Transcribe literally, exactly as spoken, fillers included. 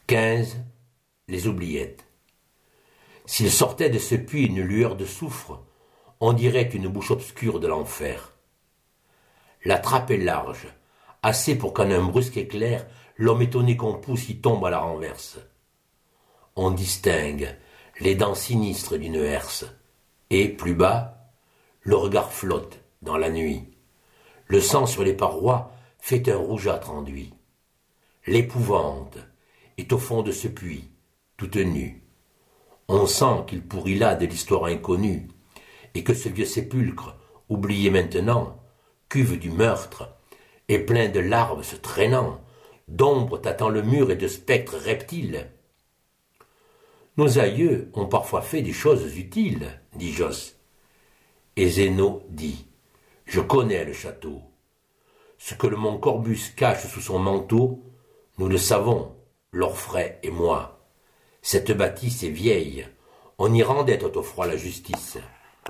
quinze. Les oubliettes. S'il sortait de ce puits une lueur de soufre, on dirait une bouche obscure de l'enfer. La trappe est large, assez pour qu'en un brusque éclair, l'homme étonné qu'on pousse y tombe à la renverse. On distingue les dents sinistres d'une herse, et, plus bas, le regard flotte dans la nuit. Le sang sur les parois fait un rougeâtre enduit. L'épouvante est au fond de ce puits, toute nue. On sent qu'il pourrit là de l'histoire inconnue, et que ce vieux sépulcre, oublié maintenant, cuve du meurtre, est plein de larves se traînant, d'ombres tâtant le mur et de spectres reptiles. Nos aïeux ont parfois fait des choses utiles, dit Josse. Et Zéno dit, je connais le château. Ce que le mont Corbus cache sous son manteau, nous le savons, l'Orfraie et moi. Cette bâtisse est vieille, on y rendait autrefois la justice.